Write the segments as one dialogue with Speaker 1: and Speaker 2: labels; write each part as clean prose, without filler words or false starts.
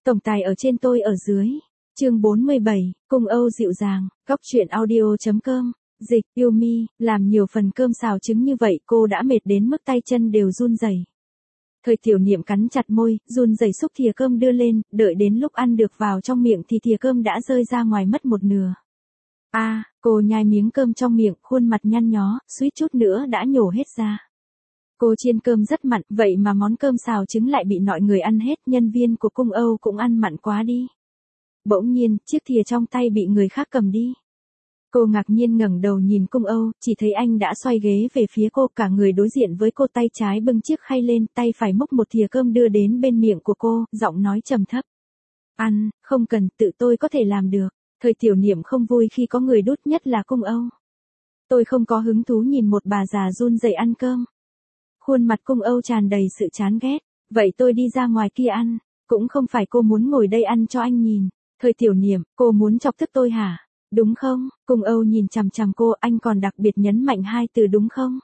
Speaker 1: Tổng tài ở trên tôi ở dưới. Chương 47, Cung Âu dịu dàng, góc truyện audio.com. Dịch, yêu mi, làm nhiều phần cơm xào trứng như vậy cô đã mệt đến mức tay chân đều run rẩy. Thời Tiểu Niệm cắn chặt môi, run rẩy xúc thìa cơm đưa lên, đợi đến lúc ăn được vào trong miệng thì thìa cơm đã rơi ra ngoài mất một nửa. Cô nhai miếng cơm trong miệng, khuôn mặt nhăn nhó, suýt chút nữa đã nhổ hết ra. Cô chiên cơm rất mặn, vậy mà món cơm xào trứng lại bị mọi người ăn hết, nhân viên của Cung Âu cũng ăn mặn quá đi. Bỗng nhiên, chiếc thìa trong tay bị người khác cầm đi. Cô ngạc nhiên ngẩng đầu nhìn Cung Âu, chỉ thấy anh đã xoay ghế về phía cô, cả người đối diện với cô, tay trái bưng chiếc khay lên, tay phải múc một thìa cơm đưa đến bên miệng của cô, giọng nói trầm thấp. Ăn, không cần, tự tôi có thể làm được. Thời Tiểu Niệm không vui khi có người đút, nhất là Cung Âu. Tôi không có hứng thú nhìn một bà già run rẩy ăn cơm. Khuôn mặt Cung Âu tràn đầy sự chán ghét. Vậy tôi đi ra ngoài kia ăn. Cũng không phải cô muốn ngồi đây ăn cho anh nhìn. Thời Tiểu Niệm, cô muốn chọc tức tôi hả? Đúng không? Cung Âu nhìn chằm chằm cô, anh còn đặc biệt nhấn mạnh hai từ đúng không?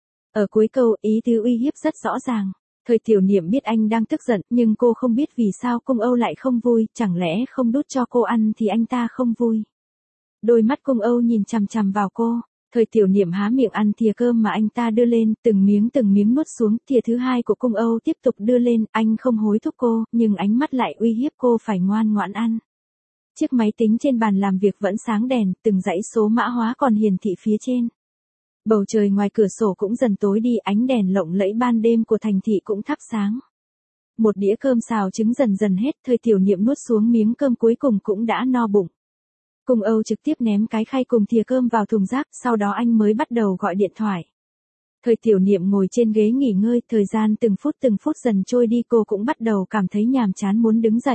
Speaker 1: Ở cuối câu, ý tứ uy hiếp rất rõ ràng. Thời Tiểu Niệm biết anh đang tức giận, nhưng cô không biết vì sao Cung Âu lại không vui, chẳng lẽ không đút cho cô ăn thì anh ta không vui. Đôi mắt Cung Âu nhìn chằm chằm vào cô. Thời Tiểu Niệm há miệng ăn thìa cơm mà anh ta đưa lên, từng miếng nuốt xuống, thìa thứ hai của Cung Âu tiếp tục đưa lên, anh không hối thúc cô, nhưng ánh mắt lại uy hiếp cô phải ngoan ngoãn ăn. Chiếc máy tính trên bàn làm việc vẫn sáng đèn, từng dãy số mã hóa còn hiển thị phía trên. Bầu trời ngoài cửa sổ cũng dần tối đi, ánh đèn lộng lẫy ban đêm của thành thị cũng thắp sáng. Một đĩa cơm xào trứng dần dần hết, Thời Tiểu Niệm nuốt xuống miếng cơm cuối cùng cũng đã no bụng. Cung Âu trực tiếp ném cái khay cùng thìa cơm vào thùng rác, sau đó anh mới bắt đầu gọi điện thoại. Thời Tiểu Niệm ngồi trên ghế nghỉ ngơi, thời gian từng phút dần trôi đi, cô cũng bắt đầu cảm thấy nhàm chán muốn đứng dậy.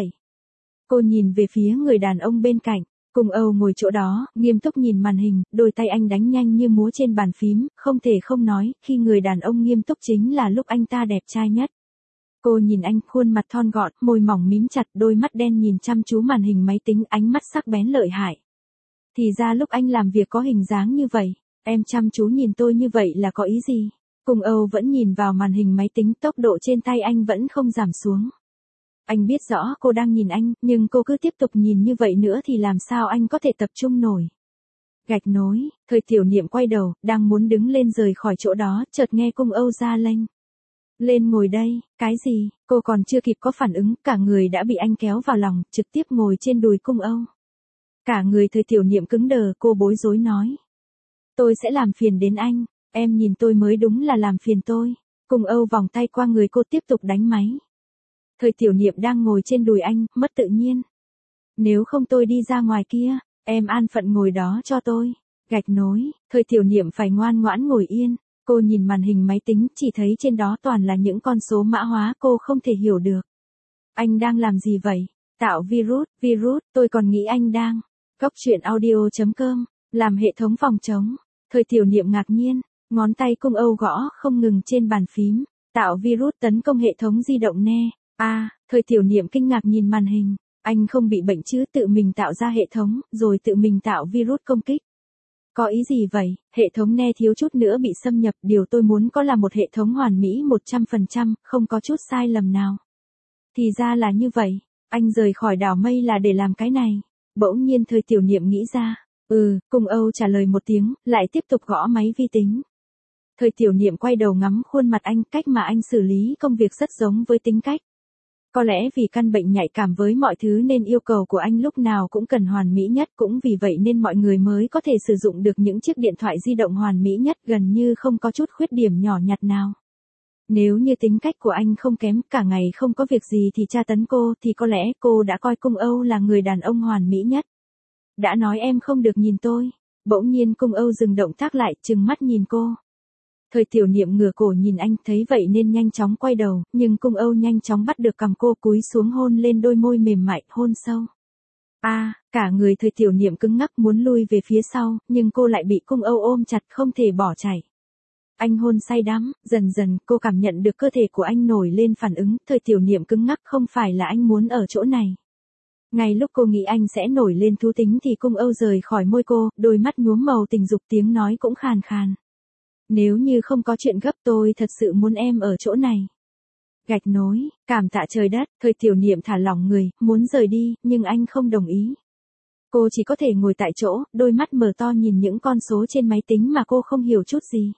Speaker 1: Cô nhìn về phía người đàn ông bên cạnh. Cung Âu ngồi chỗ đó, nghiêm túc nhìn màn hình, đôi tay anh đánh nhanh như múa trên bàn phím, không thể không nói, khi người đàn ông nghiêm túc chính là lúc anh ta đẹp trai nhất. Cô nhìn anh, khuôn mặt thon gọn, môi mỏng mím chặt, đôi mắt đen nhìn chăm chú màn hình máy tính, ánh mắt sắc bén lợi hại. Thì ra lúc anh làm việc có hình dáng như vậy, em chăm chú nhìn tôi như vậy là có ý gì? Cung Âu vẫn nhìn vào màn hình máy tính, tốc độ trên tay anh vẫn không giảm xuống. Anh biết rõ cô đang nhìn anh, nhưng cô cứ tiếp tục nhìn như vậy nữa thì làm sao anh có thể tập trung nổi. Gạch nối, Thời Tiểu Niệm quay đầu, đang muốn đứng lên rời khỏi chỗ đó, chợt nghe Cung Âu ra lệnh. Lên ngồi đây, cái gì? Cô còn chưa kịp có phản ứng, cả người đã bị anh kéo vào lòng, trực tiếp ngồi trên đùi Cung Âu. Cả người Thời Tiểu Niệm cứng đờ, cô bối rối nói. Tôi sẽ làm phiền đến anh, em nhìn tôi mới đúng là làm phiền tôi. Cung Âu vòng tay qua người cô tiếp tục đánh máy. Thời Tiểu Niệm đang ngồi trên đùi anh, mất tự nhiên. Nếu không tôi đi ra ngoài kia, em an phận ngồi đó cho tôi. Gạch nối, Thời Tiểu Niệm phải ngoan ngoãn ngồi yên. Cô nhìn màn hình máy tính, chỉ thấy trên đó toàn là những con số mã hóa, cô không thể hiểu được. Anh đang làm gì vậy? Tạo virus, tôi còn nghĩ anh đang. Góc truyện audio.com, làm hệ thống phòng chống. Thời Tiểu Niệm ngạc nhiên, ngón tay Cung Âu gõ không ngừng trên bàn phím. Tạo virus tấn công hệ thống di động nè. Thời Tiểu Niệm kinh ngạc nhìn màn hình. Anh không bị bệnh chứ, tự mình tạo ra hệ thống, rồi tự mình tạo virus công kích. Có ý gì vậy? Hệ thống ne thiếu chút nữa bị xâm nhập, điều tôi muốn có là một hệ thống hoàn mỹ 100%, không có chút sai lầm nào. Thì ra là như vậy, anh rời khỏi đảo mây là để làm cái này. Bỗng nhiên Thời Tiểu Niệm nghĩ ra. Cung Âu trả lời một tiếng, lại tiếp tục gõ máy vi tính. Thời Tiểu Niệm quay đầu ngắm khuôn mặt anh, cách mà anh xử lý công việc rất giống với tính cách. Có lẽ vì căn bệnh nhạy cảm với mọi thứ nên yêu cầu của anh lúc nào cũng cần hoàn mỹ nhất, cũng vì vậy nên mọi người mới có thể sử dụng được những chiếc điện thoại di động hoàn mỹ nhất, gần như không có chút khuyết điểm nhỏ nhặt nào. Nếu như tính cách của anh không kém, cả ngày không có việc gì thì tra tấn cô, thì có lẽ cô đã coi Cung Âu là người đàn ông hoàn mỹ nhất. Đã nói em không được nhìn tôi. Bỗng nhiên Cung Âu dừng động tác lại, trừng mắt nhìn cô. Thời Tiểu Niệm ngửa cổ nhìn anh, thấy vậy nên nhanh chóng quay đầu, nhưng Cung Âu nhanh chóng bắt được cằm cô, cúi xuống hôn lên đôi môi mềm mại, hôn sâu. Cả người Thời Tiểu Niệm cứng ngắc muốn lui về phía sau, nhưng cô lại bị Cung Âu ôm chặt, không thể bỏ chạy. Anh hôn say đắm, dần dần cô cảm nhận được cơ thể của anh nổi lên phản ứng, Thời Tiểu Niệm cứng ngắc, không phải là anh muốn ở chỗ này. Ngay lúc cô nghĩ anh sẽ nổi lên thú tính thì Cung Âu rời khỏi môi cô, đôi mắt nhuốm màu tình dục, tiếng nói cũng khàn khàn. Nếu như không có chuyện gấp tôi thật sự muốn em ở chỗ này. Gạch nối, cảm tạ trời đất, Thời Tiểu Niệm thả lỏng người, muốn rời đi, nhưng anh không đồng ý. Cô chỉ có thể ngồi tại chỗ, đôi mắt mở to nhìn những con số trên máy tính mà cô không hiểu chút gì.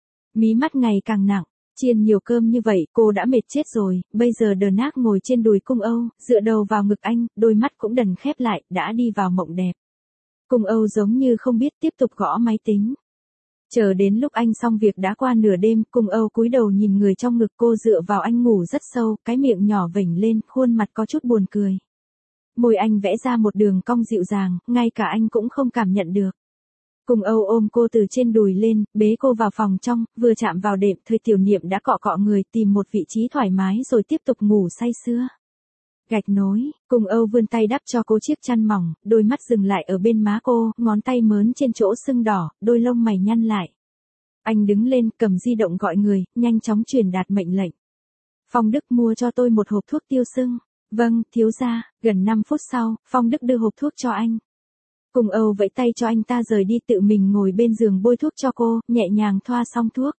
Speaker 1: Mí mắt ngày càng nặng, chiên nhiều cơm như vậy, cô đã mệt chết rồi, bây giờ đờ nác ngồi trên đùi Cung Âu, dựa đầu vào ngực anh, đôi mắt cũng đần khép lại, đã đi vào mộng đẹp. Cung Âu giống như không biết tiếp tục gõ máy tính. Chờ đến lúc anh xong việc đã qua nửa đêm, Cung Âu cúi đầu nhìn người trong ngực cô dựa vào anh ngủ rất sâu, cái miệng nhỏ vểnh lên, khuôn mặt có chút buồn cười. Môi anh vẽ ra một đường cong dịu dàng, ngay cả anh cũng không cảm nhận được. Cung Âu ôm cô từ trên đùi lên, bế cô vào phòng trong, vừa chạm vào đệm, Thời Tiểu Niệm đã cọ cọ người tìm một vị trí thoải mái rồi tiếp tục ngủ say sưa. Gạch nối, Cung Âu vươn tay đắp cho cô chiếc chăn mỏng, đôi mắt dừng lại ở bên má cô, ngón tay mớn trên chỗ sưng đỏ, đôi lông mày nhăn lại. Anh đứng lên, cầm di động gọi người, nhanh chóng truyền đạt mệnh lệnh. Phong Đức mua cho tôi một hộp thuốc tiêu sưng. Vâng, thiếu gia. Gần 5 phút sau, Phong Đức đưa hộp thuốc cho anh. Cung Âu vẫy tay cho anh ta rời đi, tự mình ngồi bên giường bôi thuốc cho cô, nhẹ nhàng thoa xong thuốc.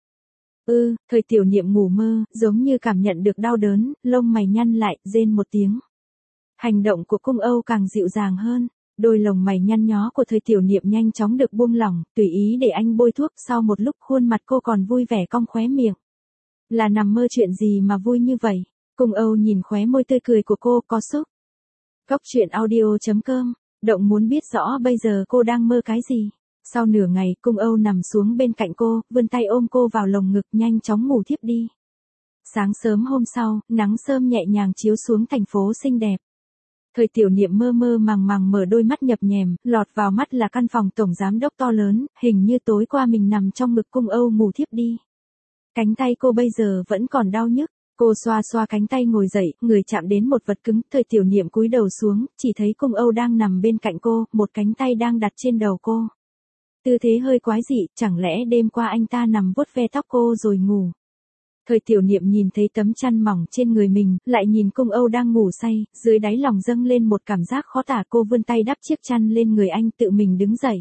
Speaker 1: Thời Tiểu Niệm ngủ mơ, giống như cảm nhận được đau đớn, lông mày nhăn lại, rên một tiếng. Hành động của Cung Âu càng dịu dàng hơn, đôi lồng mày nhăn nhó của Thời Tiểu Niệm nhanh chóng được buông lỏng, tùy ý để anh bôi thuốc, sau một lúc khuôn mặt cô còn vui vẻ cong khóe miệng. Là nằm mơ chuyện gì mà vui như vậy? Cung Âu nhìn khóe môi tươi cười của cô, có xúc. Góc truyện audio.com, động muốn biết rõ bây giờ cô đang mơ cái gì. Sau nửa ngày, Cung Âu nằm xuống bên cạnh cô, vươn tay ôm cô vào lồng ngực, nhanh chóng ngủ thiếp đi. Sáng sớm hôm sau, nắng sớm nhẹ nhàng chiếu xuống thành phố xinh đẹp. Thời Tiểu Niệm mơ mơ màng màng mở đôi mắt nhập nhèm, lọt vào mắt là căn phòng tổng giám đốc to lớn, hình như tối qua mình nằm trong ngực Cung Âu ngủ thiếp đi. Cánh tay cô bây giờ vẫn còn đau nhức. Cô xoa xoa cánh tay ngồi dậy, người chạm đến một vật cứng, Thời Tiểu Niệm cúi đầu xuống, chỉ thấy Cung Âu đang nằm bên cạnh cô, một cánh tay đang đặt trên đầu cô. Tư thế hơi quái dị, chẳng lẽ đêm qua anh ta nằm vuốt ve tóc cô rồi ngủ. Thời Tiểu Niệm nhìn thấy tấm chăn mỏng trên người mình, lại nhìn Cung Âu đang ngủ say, dưới đáy lòng dâng lên một cảm giác khó tả. Cô vươn tay đắp chiếc chăn lên người anh, tự mình đứng dậy.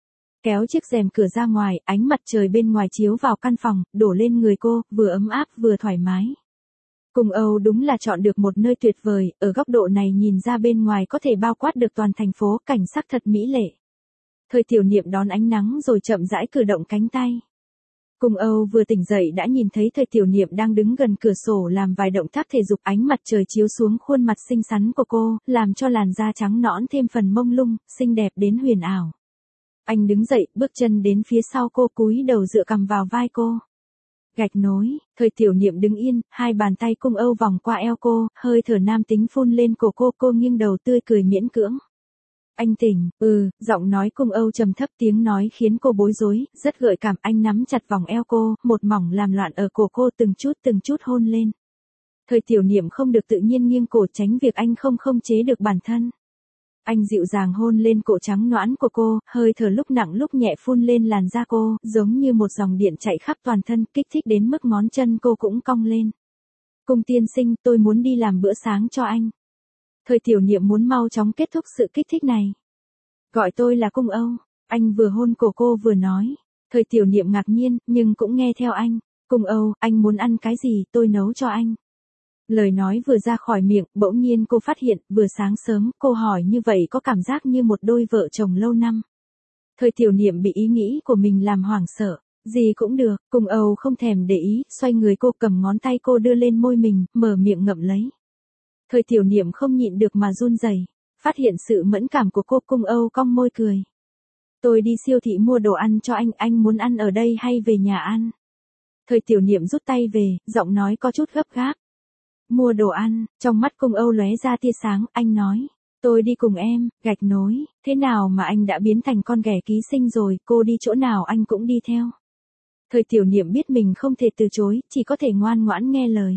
Speaker 1: Kéo chiếc rèm cửa ra ngoài, ánh mặt trời bên ngoài chiếu vào căn phòng, đổ lên người cô, vừa ấm áp vừa thoải mái. Cung Âu đúng là chọn được một nơi tuyệt vời, ở góc độ này nhìn ra bên ngoài có thể bao quát được toàn thành phố, cảnh sắc thật mỹ lệ. Thời Tiểu Niệm đón ánh nắng rồi chậm rãi cử động cánh tay. Cung Âu vừa tỉnh dậy đã nhìn thấy Thời Tiểu Niệm đang đứng gần cửa sổ làm vài động tác thể dục, ánh mặt trời chiếu xuống khuôn mặt xinh xắn của cô, làm cho làn da trắng nõn thêm phần mông lung, xinh đẹp đến huyền ảo. Anh đứng dậy, bước chân đến phía sau cô, cúi đầu dựa cằm vào vai cô. Gạch nối, Thời Tiểu Niệm đứng yên, hai bàn tay Cung Âu vòng qua eo cô, hơi thở nam tính phun lên cổ cô nghiêng đầu tươi cười miễn cưỡng. Anh tỉnh, giọng nói Cung Âu trầm thấp, tiếng nói khiến cô bối rối, rất gợi cảm. Anh nắm chặt vòng eo cô, một mỏng làm loạn ở cổ cô, từng chút hôn lên. Thời Tiểu Niệm không được tự nhiên nghiêng cổ tránh việc anh không chế được bản thân. Anh dịu dàng hôn lên cổ trắng nõn của cô, hơi thở lúc nặng lúc nhẹ phun lên làn da cô, giống như một dòng điện chạy khắp toàn thân, kích thích đến mức ngón chân cô cũng cong lên. Cung tiên sinh, tôi muốn đi làm bữa sáng cho anh. Thời Tiểu Niệm muốn mau chóng kết thúc sự kích thích này. Gọi tôi là Cung Âu. Anh vừa hôn cổ cô vừa nói. Thời Tiểu Niệm ngạc nhiên, nhưng cũng nghe theo anh. Cung Âu, anh muốn ăn cái gì, tôi nấu cho anh. Lời nói vừa ra khỏi miệng, bỗng nhiên cô phát hiện, vừa sáng sớm, cô hỏi như vậy có cảm giác như một đôi vợ chồng lâu năm. Thời Tiểu Niệm bị ý nghĩ của mình làm hoảng sợ. Gì cũng được, Cung Âu không thèm để ý, xoay người cô, cầm ngón tay cô đưa lên môi mình, mở miệng ngậm lấy. Thời Tiểu Niệm không nhịn được mà run rẩy. Phát hiện sự mẫn cảm của cô, Cung Âu cong môi cười. Tôi đi siêu thị mua đồ ăn cho anh muốn ăn ở đây hay về nhà ăn? Thời Tiểu Niệm rút tay về, giọng nói có chút gấp gáp. Mua đồ ăn, trong mắt Cung Âu lóe ra tia sáng, anh nói. Tôi đi cùng em, gạch nối, thế nào mà anh đã biến thành con ghẻ ký sinh rồi, cô đi chỗ nào anh cũng đi theo. Thời Tiểu Niệm biết mình không thể từ chối, chỉ có thể ngoan ngoãn nghe lời.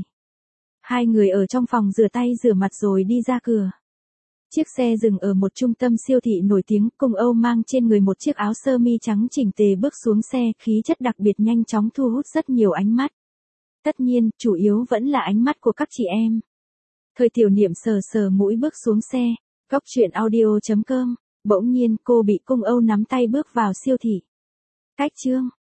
Speaker 1: Hai người ở trong phòng rửa tay rửa mặt rồi đi ra cửa. Chiếc xe dừng ở một trung tâm siêu thị nổi tiếng, Cung Âu mang trên người một chiếc áo sơ mi trắng chỉnh tề bước xuống xe, khí chất đặc biệt nhanh chóng thu hút rất nhiều ánh mắt. Tất nhiên, chủ yếu vẫn là ánh mắt của các chị em. Thời Tiểu Niệm sờ mũi bước xuống xe. Góc truyện audio.com, bỗng nhiên cô bị Cung Âu nắm tay bước vào siêu thị. Cách chương